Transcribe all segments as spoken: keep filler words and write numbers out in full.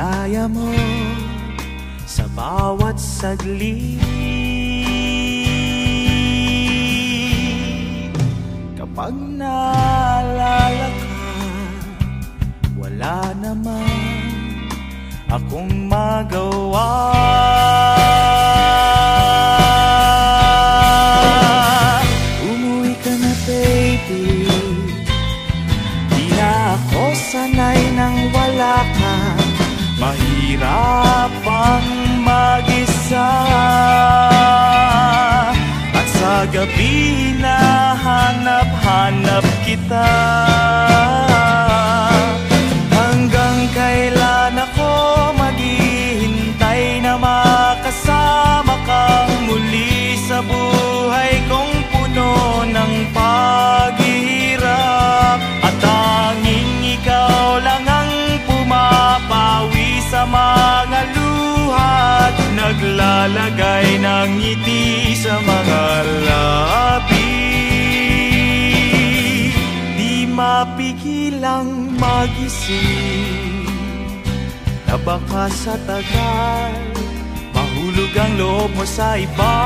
Ginaya mo sa bawat saglit. Kapag naalala ka, wala naman akong magawa. Umuwi ka na baby, di na ako sanay nang wala ka. Mahirap ang mag-isa, at sa gabi na hanap-hanap kita. Hanggang kailan ako maghihintay na makasama kang muli sa buhay kong puno ng paghihirap. At tanging ikaw lang ang pumapawi sa mga luha at naglalagay ng ngiti sa mga labi. Di mapigilang mag-isip na baka sa tagal mahulog ang loob mo sa iba.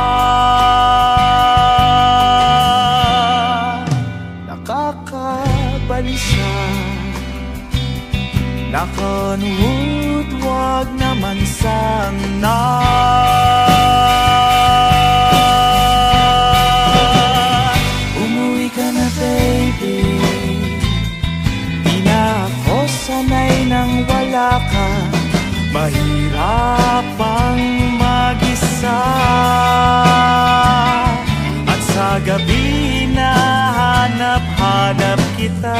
Nakakabalisa, nakanuod, wag naman sana. Umuwi ka na baby, di na ako sanay nang wala ka. Mahirap ang mag-isa, at sa gabi na hanap-hanap kita.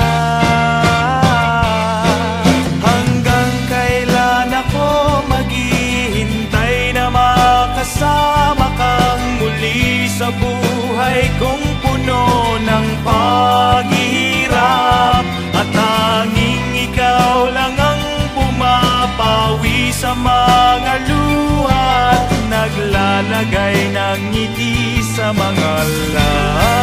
Hanggang kailan ako maghihintay na makasama kang muli sa buhay kong puno ng paghihirap. At tanging ikaw lang ang pumapawi sa mga luha at naglalagay ng ngiti sa mga labi.